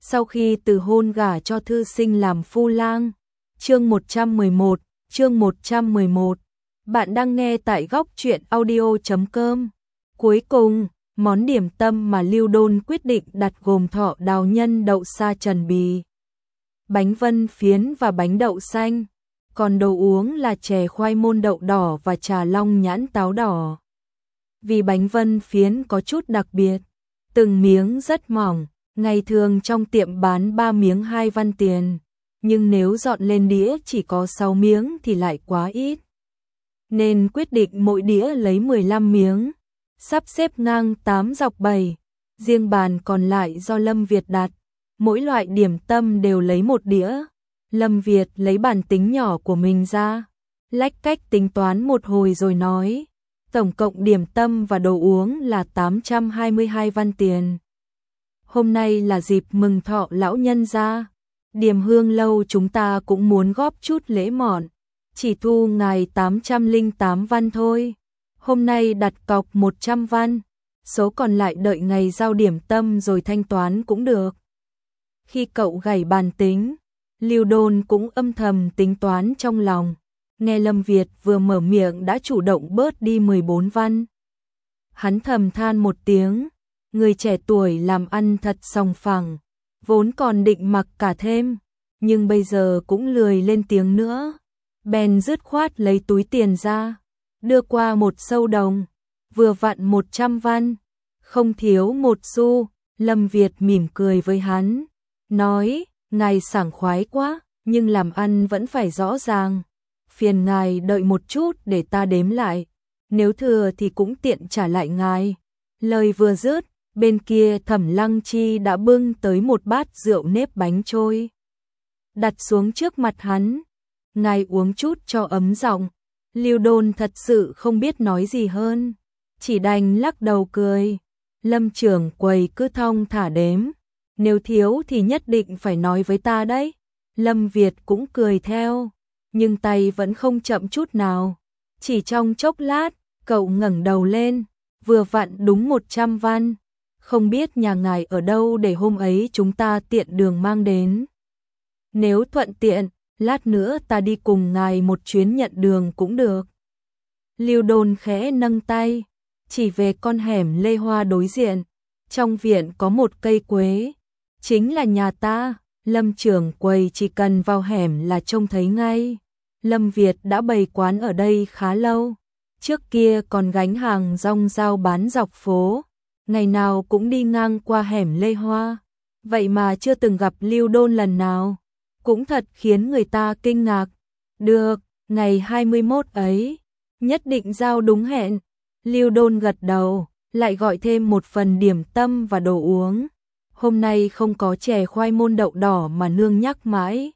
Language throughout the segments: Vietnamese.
sau khi từ hôn gả cho thư sinh làm phu lang. Chương 111, chương 111. Bạn đang nghe tại góc truyện audio.com. Cuối cùng, món điểm tâm mà Lưu Đôn quyết định đặt gồm thọ đào nhân đậu sa trần bì, bánh vân phiến và bánh đậu xanh. Còn đồ uống là chè khoai môn đậu đỏ và trà long nhãn táo đỏ. Vì bánh vân phiến có chút đặc biệt, từng miếng rất mỏng, ngày thường trong tiệm bán 3 miếng 2 văn tiền, nhưng nếu dọn lên đĩa chỉ có 6 miếng thì lại quá ít. Nên quyết định mỗi đĩa lấy 15 miếng, sắp xếp ngang 8 dọc 7, riêng bàn còn lại do Lâm Việt đặt, mỗi loại điểm tâm đều lấy một đĩa. Lâm Việt lấy bàn tính nhỏ của mình ra, lách cách tính toán một hồi rồi nói, tổng cộng điểm tâm và đồ uống là 822 văn tiền. Hôm nay là dịp mừng thọ lão nhân gia, Điềm Hương lâu chúng ta cũng muốn góp chút lễ mọn, chỉ thu ngài 808 văn thôi. Hôm nay đặt cọc 100 văn, số còn lại đợi ngày giao điểm tâm rồi thanh toán cũng được. Khi cậu gảy bàn tính, Lưu Đôn cũng âm thầm tính toán trong lòng, nghe Lâm Việt vừa mở miệng đã chủ động bớt đi 14 văn. Hắn thầm than một tiếng, người trẻ tuổi làm ăn thật sòng phẳng, vốn còn định mặc cả thêm, nhưng bây giờ cũng lười lên tiếng nữa. Bèn dứt khoát lấy túi tiền ra, đưa qua một sâu đồng, vừa vặn 100 văn, không thiếu một xu. Lâm Việt mỉm cười với hắn, nói, ngài sảng khoái quá, nhưng làm ăn vẫn phải rõ ràng. Phiền ngài đợi một chút để ta đếm lại, nếu thừa thì cũng tiện trả lại ngài. Lời vừa dứt, bên kia Thẩm Lăng Chi đã bưng tới một bát rượu nếp bánh trôi, đặt xuống trước mặt hắn. Ngài uống chút cho ấm giọng. Lưu Đôn thật sự không biết nói gì hơn, chỉ đành lắc đầu cười. Lâm trưởng quầy cứ thong thả đếm, nếu thiếu thì nhất định phải nói với ta đấy. Lâm Việt cũng cười theo, nhưng tay vẫn không chậm chút nào. Chỉ trong chốc lát, cậu ngẩng đầu lên, vừa vặn đúng 100 văn. Không biết nhà ngài ở đâu để hôm ấy chúng ta tiện đường mang đến. Nếu thuận tiện, lát nữa ta đi cùng ngài một chuyến nhận đường cũng được. Lưu Đôn khẽ nâng tay, chỉ về con hẻm lê hoa đối diện. Trong viện có một cây quế, chính là nhà ta. Lâm trưởng quầy chỉ cần vào hẻm là trông thấy ngay. Lâm Việt đã bày quán ở đây khá lâu, trước kia còn gánh hàng rong rau bán dọc phố, ngày nào cũng đi ngang qua hẻm lê hoa, vậy mà chưa từng gặp Lưu Đôn lần nào, cũng thật khiến người ta kinh ngạc. Được, ngày 21 ấy, nhất định giao đúng hẹn. Lưu Đôn gật đầu, lại gọi thêm một phần điểm tâm và đồ uống. Hôm nay không có chè khoai môn đậu đỏ mà nương nhắc mãi.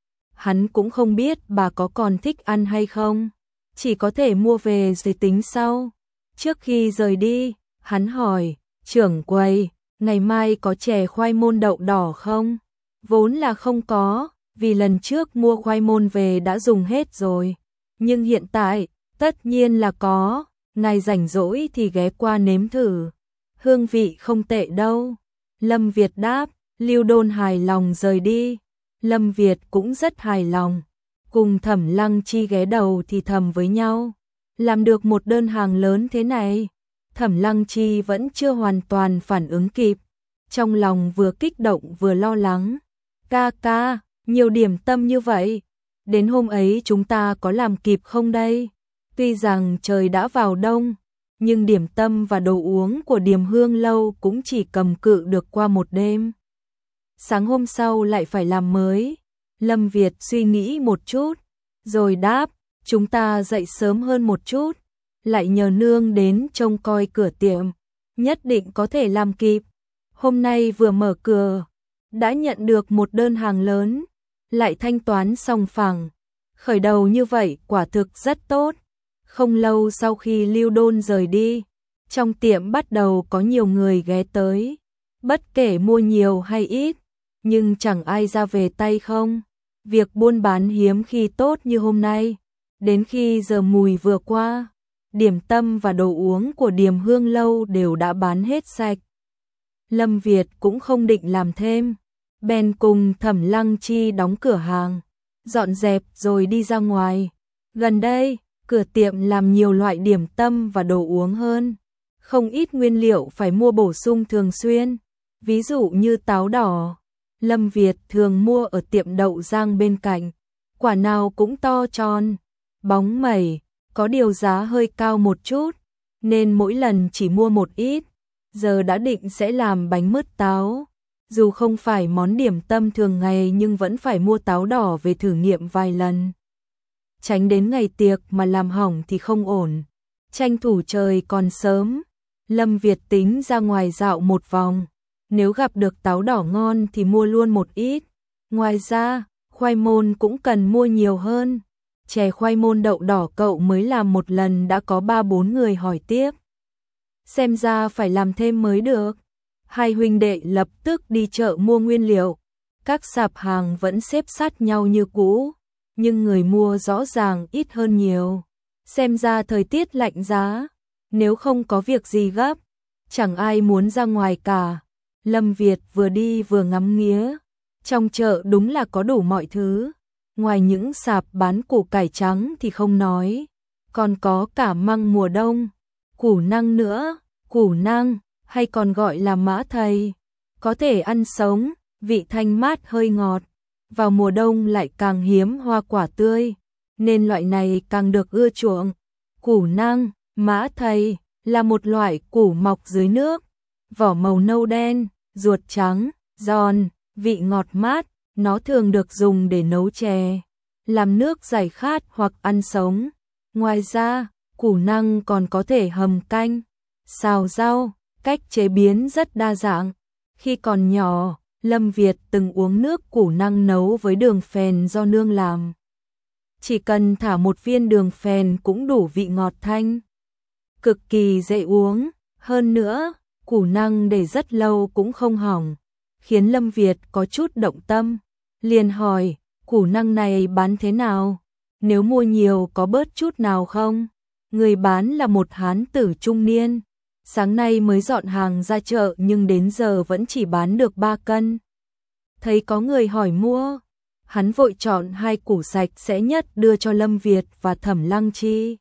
Hắn cũng không biết bà có còn thích ăn hay không, chỉ có thể mua về rồi tính sau. Trước khi rời đi, hắn hỏi, trưởng quầy, ngày mai có chè khoai môn đậu đỏ không? Vốn là không có, vì lần trước mua khoai môn về đã dùng hết rồi. Nhưng hiện tại, tất nhiên là có, ngài rảnh rỗi thì ghé qua nếm thử. Hương vị không tệ đâu. Lâm Việt đáp. Lưu Đôn hài lòng rời đi. Lâm Việt cũng rất hài lòng, cùng Thẩm Lăng Chi ghé đầu thì thầm với nhau, làm được một đơn hàng lớn thế này. Thẩm Lăng Chi vẫn chưa hoàn toàn phản ứng kịp, trong lòng vừa kích động vừa lo lắng. Ca ca, nhiều điểm tâm như vậy, đến hôm ấy chúng ta có làm kịp không đây? Tuy rằng trời đã vào đông, nhưng điểm tâm và đồ uống của Điềm Hương lâu cũng chỉ cầm cự được qua một đêm. Sáng hôm sau lại phải làm mới. Lâm Việt suy nghĩ một chút, rồi đáp, chúng ta dậy sớm hơn một chút, lại nhờ nương đến trông coi cửa tiệm, nhất định có thể làm kịp. Hôm nay vừa mở cửa, đã nhận được một đơn hàng lớn, lại thanh toán sòng phẳng. Khởi đầu như vậy quả thực rất tốt. Không lâu sau khi Lưu Đôn rời đi, trong tiệm bắt đầu có nhiều người ghé tới, bất kể mua nhiều hay ít, nhưng chẳng ai ra về tay không. Việc buôn bán hiếm khi tốt như hôm nay. Đến khi giờ mùi vừa qua, điểm tâm và đồ uống của Điềm Hương lâu đều đã bán hết sạch. Lâm Việt cũng không định làm thêm, bèn cùng Thẩm Lăng Chi đóng cửa hàng, dọn dẹp rồi đi ra ngoài. Gần đây, cửa tiệm làm nhiều loại điểm tâm và đồ uống hơn. Không ít nguyên liệu phải mua bổ sung thường xuyên, ví dụ như táo đỏ. Lâm Việt thường mua ở tiệm đậu rang bên cạnh, quả nào cũng to tròn, bóng mẩy, có điều giá hơi cao một chút, nên mỗi lần chỉ mua một ít. Giờ đã định sẽ làm bánh mứt táo. Dù không phải món điểm tâm thường ngày nhưng vẫn phải mua táo đỏ về thử nghiệm vài lần. Tránh đến ngày tiệc mà làm hỏng thì không ổn. Tranh thủ trời còn sớm, Lâm Việt tính ra ngoài dạo một vòng. Nếu gặp được táo đỏ ngon thì mua luôn một ít. Ngoài ra, khoai môn cũng cần mua nhiều hơn. Chè khoai môn đậu đỏ cậu mới làm một lần đã có 3-4 người hỏi tiếp. Xem ra phải làm thêm mới được. Hai huynh đệ lập tức đi chợ mua nguyên liệu. Các sạp hàng vẫn xếp sát nhau như cũ, nhưng người mua rõ ràng ít hơn nhiều. Xem ra thời tiết lạnh giá, nếu không có việc gì gấp, chẳng ai muốn ra ngoài cả. Lâm Việt vừa đi vừa ngắm nghía. Trong chợ đúng là có đủ mọi thứ. Ngoài những sạp bán củ cải trắng thì không nói, còn có cả măng mùa đông, củ năng nữa. Củ năng, hay còn gọi là mã thầy, có thể ăn sống, vị thanh mát hơi ngọt. Vào mùa đông lại càng hiếm hoa quả tươi, nên loại này càng được ưa chuộng. Củ năng, mã thầy, là một loại củ mọc dưới nước, vỏ màu nâu đen, ruột trắng, giòn, vị ngọt mát. Nó thường được dùng để nấu chè, làm nước giải khát hoặc ăn sống. Ngoài ra, củ năng còn có thể hầm canh, xào rau, cách chế biến rất đa dạng. Khi còn nhỏ, Lâm Việt từng uống nước củ năng nấu với đường phèn do nương làm. Chỉ cần thả một viên đường phèn cũng đủ vị ngọt thanh. Cực kỳ dễ uống, hơn nữa, củ năng để rất lâu cũng không hỏng, khiến Lâm Việt có chút động tâm. Liền hỏi, củ năng này bán thế nào? Nếu mua nhiều có bớt chút nào không? Người bán là một hán tử trung niên. Sáng nay mới dọn hàng ra chợ nhưng đến giờ vẫn chỉ bán được 3 cân. Thấy có người hỏi mua, hắn vội chọn 2 củ sạch sẽ nhất đưa cho Lâm Việt và Thẩm Lăng Chi.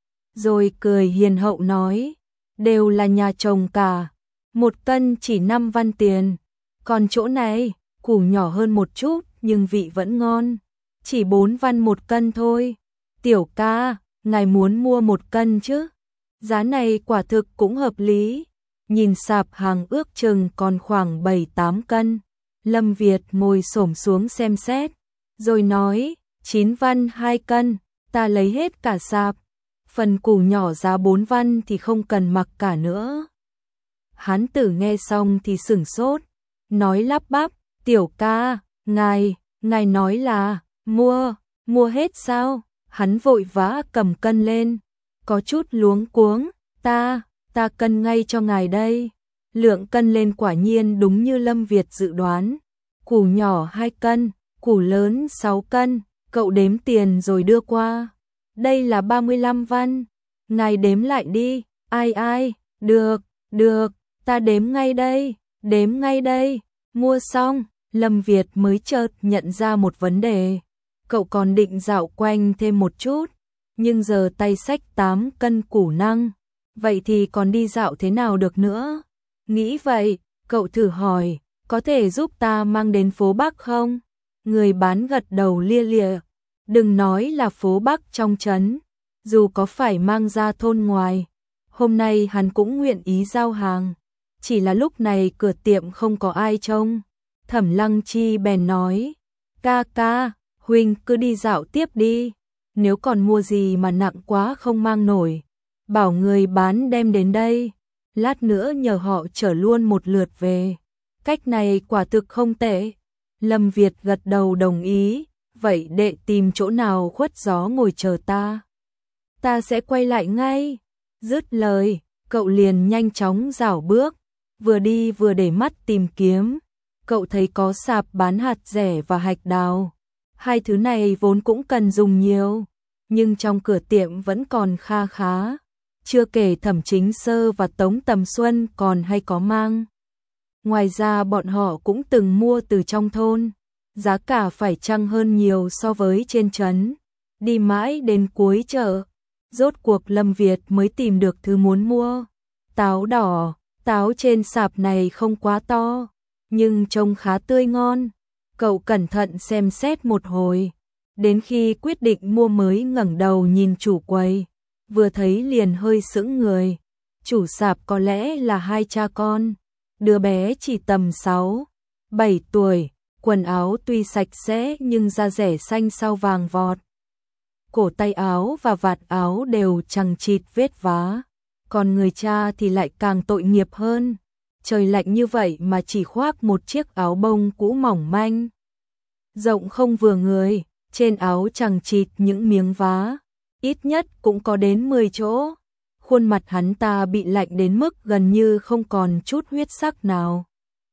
Rồi cười hiền hậu nói, đều là nhà chồng cả, 1 cân chỉ 5 văn tiền. Còn chỗ này, củ nhỏ hơn một chút nhưng vị vẫn ngon, chỉ 4 văn 1 cân thôi. Tiểu ca, ngài muốn mua 1 cân chứ? Giá này quả thực cũng hợp lý. Nhìn sạp hàng ước chừng còn khoảng 7-8 cân. Lâm Việt ngồi xổm xuống xem xét, rồi nói, 9 văn 2 cân, ta lấy hết cả sạp. Phần củ nhỏ giá 4 văn thì không cần mặc cả nữa. Hán tử nghe xong thì sửng sốt, nói lắp bắp, tiểu ca, ngài nói là, mua hết sao? Hắn vội vã cầm cân lên, có chút luống cuống, ta cân ngay cho ngài đây. Lượng cân lên quả nhiên đúng như Lâm Việt dự đoán, củ nhỏ 2 cân, củ lớn 6 cân, cậu đếm tiền rồi đưa qua. Đây là 35 văn, ngài đếm lại đi. Ai, được, ta đếm ngay đây. Mua xong, Lâm Việt mới chợt nhận ra một vấn đề. Cậu còn định dạo quanh thêm một chút, nhưng giờ tay xách 8 cân củ năng, vậy thì còn đi dạo thế nào được nữa? Nghĩ vậy, cậu thử hỏi, có thể giúp ta mang đến phố Bắc không? Người bán gật đầu lia lịa, đừng nói là phố Bắc trong trấn, dù có phải mang ra thôn ngoài, hôm nay hắn cũng nguyện ý giao hàng. Chỉ là lúc này cửa tiệm không có ai trông. Thẩm Lăng Chi bèn nói, ca, huynh cứ đi dạo tiếp đi, nếu còn mua gì mà nặng quá không mang nổi, bảo người bán đem đến đây, lát nữa nhờ họ chở luôn một lượt về. Cách này quả thực không tệ. Lâm Việt gật đầu đồng ý, vậy đệ tìm chỗ nào khuất gió ngồi chờ ta sẽ quay lại ngay. Dứt lời, cậu liền nhanh chóng rảo bước, vừa đi vừa để mắt tìm kiếm. Cậu thấy có sạp bán hạt dẻ và hạch đào. Hai thứ này vốn cũng cần dùng nhiều, nhưng trong cửa tiệm vẫn còn kha khá. Chưa kể Thẩm Chính Sơ và Tống Tầm Xuân còn hay có mang Ngoài ra bọn họ cũng từng mua từ trong thôn, giá cả phải chăng hơn nhiều so với trên trấn. Đi mãi đến cuối chợ, rốt cuộc Lâm Việt mới tìm được thứ muốn mua. Táo đỏ, táo trên sạp này không quá to, nhưng trông khá tươi ngon. Cậu cẩn thận xem xét một hồi, đến khi quyết định mua mới ngẩng đầu nhìn chủ quầy, vừa thấy liền hơi sững người. Chủ sạp có lẽ là hai cha con, đứa bé chỉ tầm 6, 7 tuổi, quần áo tuy sạch sẽ nhưng da rẻ xanh sao vàng vọt. Cổ tay áo và vạt áo đều chằng chịt vết vá, còn người cha thì lại càng tội nghiệp hơn. Trời lạnh như vậy mà chỉ khoác một chiếc áo bông cũ mỏng manh, rộng không vừa người, trên áo chằng chịt những miếng vá, ít nhất cũng có đến 10 chỗ. Khuôn mặt hắn ta bị lạnh đến mức gần như không còn chút huyết sắc nào.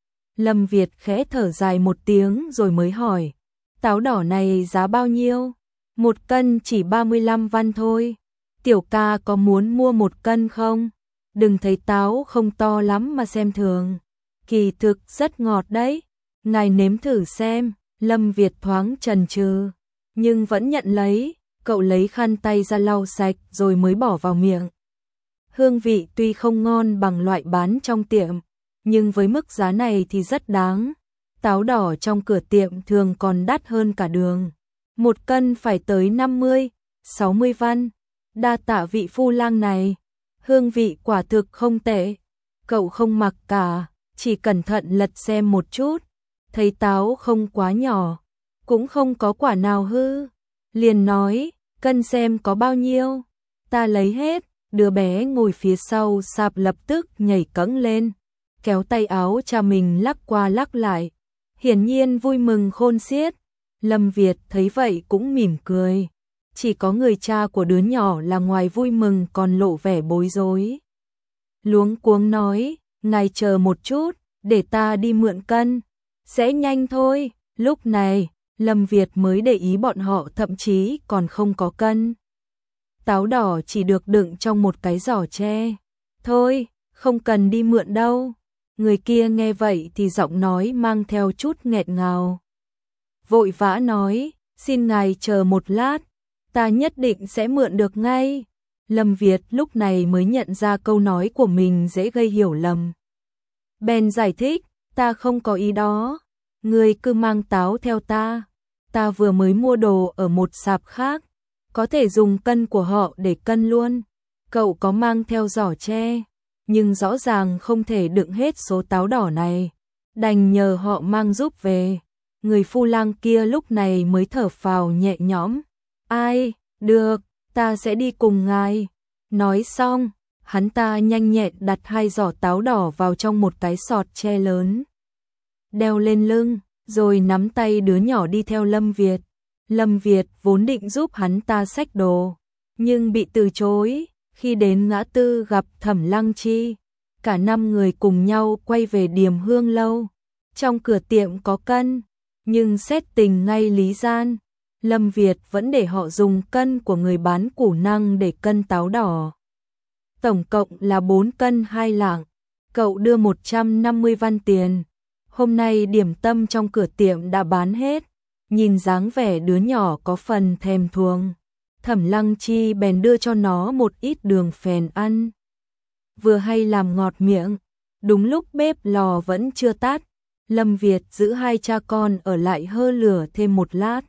Lâm Việt khẽ thở dài một tiếng rồi mới hỏi, táo đỏ này giá bao nhiêu? 1 cân chỉ 35 văn thôi. Tiểu ca có muốn mua 1 cân không? Đừng thấy táo không to lắm mà xem thường. Kỳ thực rất ngọt đấy. Ngài nếm thử xem. Lâm Việt thoáng chần chừ, nhưng vẫn nhận lấy. Cậu lấy khăn tay ra lau sạch rồi mới bỏ vào miệng. Hương vị tuy không ngon bằng loại bán trong tiệm, nhưng với mức giá này thì rất đáng. Táo đỏ trong cửa tiệm thường còn đắt hơn cả đường. 1 cân phải tới 50, 60 văn. Đa tạ vị phu lang này. Hương vị quả thực không tệ. Cậu không mặc cả, chỉ cẩn thận lật xem một chút. Thấy táo không quá nhỏ, cũng không có quả nào hư. Liền nói, cân xem có bao nhiêu. Ta lấy hết. Đứa bé ngồi phía sau sạp lập tức nhảy cẫng lên, kéo tay áo cha mình lắc qua lắc lại, hiển nhiên vui mừng khôn xiết. Lâm Việt thấy vậy cũng mỉm cười, chỉ có người cha của đứa nhỏ là ngoài vui mừng còn lộ vẻ bối rối. Luống cuống nói, ngài chờ một chút, để ta đi mượn cân, sẽ nhanh thôi. Lúc này, Lâm Việt mới để ý bọn họ thậm chí còn không có cân. Táo đỏ chỉ được đựng trong một cái giỏ tre. Thôi, không cần đi mượn đâu. Người kia nghe vậy thì giọng nói mang theo chút nghẹn ngào. Vội vã nói, xin ngài chờ một lát, ta nhất định sẽ mượn được ngay. Lâm Việt lúc này mới nhận ra câu nói của mình dễ gây hiểu lầm. Bèn giải thích, ta không có ý đó. Ngươi cứ mang táo theo ta. Ta vừa mới mua đồ ở một sạp khác, có thể dùng cân của họ để cân luôn. Cậu có mang theo giỏ tre, nhưng rõ ràng không thể đựng hết số táo đỏ này, đành nhờ họ mang giúp về. Người phu lang kia lúc này mới thở phào nhẹ nhõm. Ai, được, ta sẽ đi cùng ngài. Nói xong, hắn ta nhanh nhẹn đặt 2 giỏ táo đỏ vào trong một cái sọt tre lớn, đeo lên lưng, rồi nắm tay đứa nhỏ đi theo Lâm Việt. Lâm Việt vốn định giúp hắn ta xách đồ, nhưng bị từ chối. Khi đến ngã tư gặp Thẩm Lăng Chi, cả 5 người cùng nhau quay về Điềm Hương lâu. Trong cửa tiệm có cân, nhưng xét tình ngay lý gian, Lâm Việt vẫn để họ dùng cân của người bán củ năng để cân táo đỏ. Tổng cộng là 4 cân 2 lạng. Cậu đưa 150 văn tiền. Hôm nay điểm tâm trong cửa tiệm đã bán hết. Nhìn dáng vẻ đứa nhỏ có phần thèm thuồng, Thẩm Lăng Chi bèn đưa cho nó một ít đường phèn ăn. Vừa hay làm ngọt miệng, đúng lúc bếp lò vẫn chưa tắt, Lâm Việt giữ 2 cha con ở lại hơ lửa thêm một lát.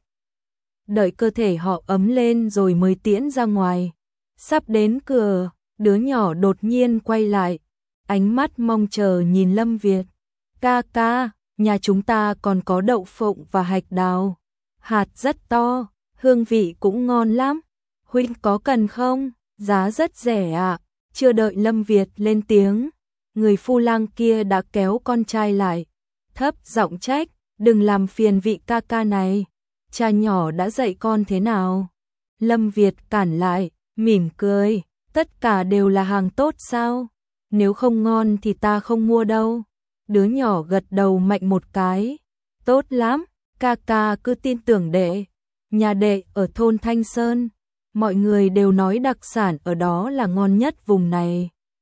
Đợi cơ thể họ ấm lên rồi mới tiễn ra ngoài. Sắp đến cửa, đứa nhỏ đột nhiên quay lại, ánh mắt mong chờ nhìn Lâm Việt. Ca ca, nhà chúng ta còn có đậu phộng và hạch đào. Hạt rất to, hương vị cũng ngon lắm. Huynh có cần không? Giá rất rẻ ạ. Chưa đợi Lâm Việt lên tiếng, người phu lang kia đã kéo con trai lại, thấp giọng trách, đừng làm phiền vị ca ca này. Cha nhỏ đã dạy con thế nào? Lâm Việt cản lại, mỉm cười, tất cả đều là hàng tốt sao? Nếu không ngon thì ta không mua đâu. Đứa nhỏ gật đầu mạnh một cái. Tốt lắm, ca ca cứ tin tưởng đệ. Nhà đệ ở thôn Thanh Sơn, mọi người đều nói đặc sản ở đó là ngon nhất vùng này.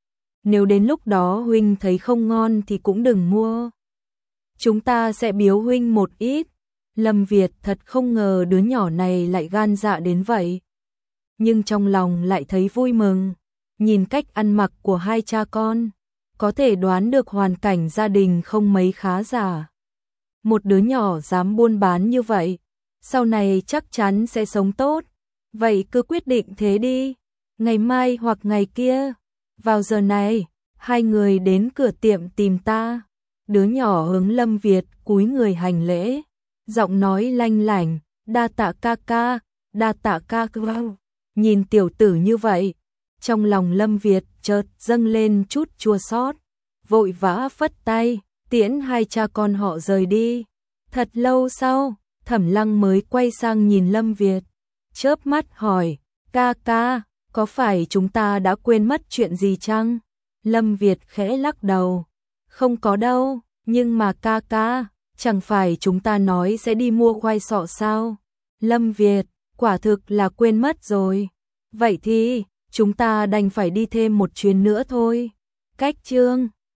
nếu đến lúc đó huynh thấy không ngon thì cũng đừng mua. Chúng ta sẽ biếu huynh một ít. Lâm Việt thật không ngờ đứa nhỏ này lại gan dạ đến vậy. Nhưng trong lòng lại thấy vui mừng, nhìn cách ăn mặc của hai cha con, có thể đoán được hoàn cảnh gia đình không mấy khá giả. Một đứa nhỏ dám buôn bán như vậy, sau này chắc chắn sẽ sống tốt. Vậy cứ quyết định thế đi, ngày mai hoặc ngày kia, vào giờ này, hai người đến cửa tiệm tìm ta. Đứa nhỏ hướng Lâm Việt cúi người hành lễ, giọng nói lanh lảnh, đa tạ ca ca, đa tạ ca ca. Nhìn tiểu tử như vậy, trong lòng Lâm Việt chợt dâng lên chút chua xót, vội vã phất tay, tiễn hai cha con họ rời đi. Thật lâu sau, Thẩm Lăng mới quay sang nhìn Lâm Việt, chớp mắt hỏi, ca ca, có phải chúng ta đã quên mất chuyện gì chăng? Lâm Việt khẽ lắc đầu, không có đâu, nhưng mà ca ca, chẳng phải chúng ta nói sẽ đi mua khoai sọ sao? Lâm Việt, quả thực là quên mất rồi. Vậy thì, chúng ta đành phải đi thêm một chuyến nữa thôi. Cách chương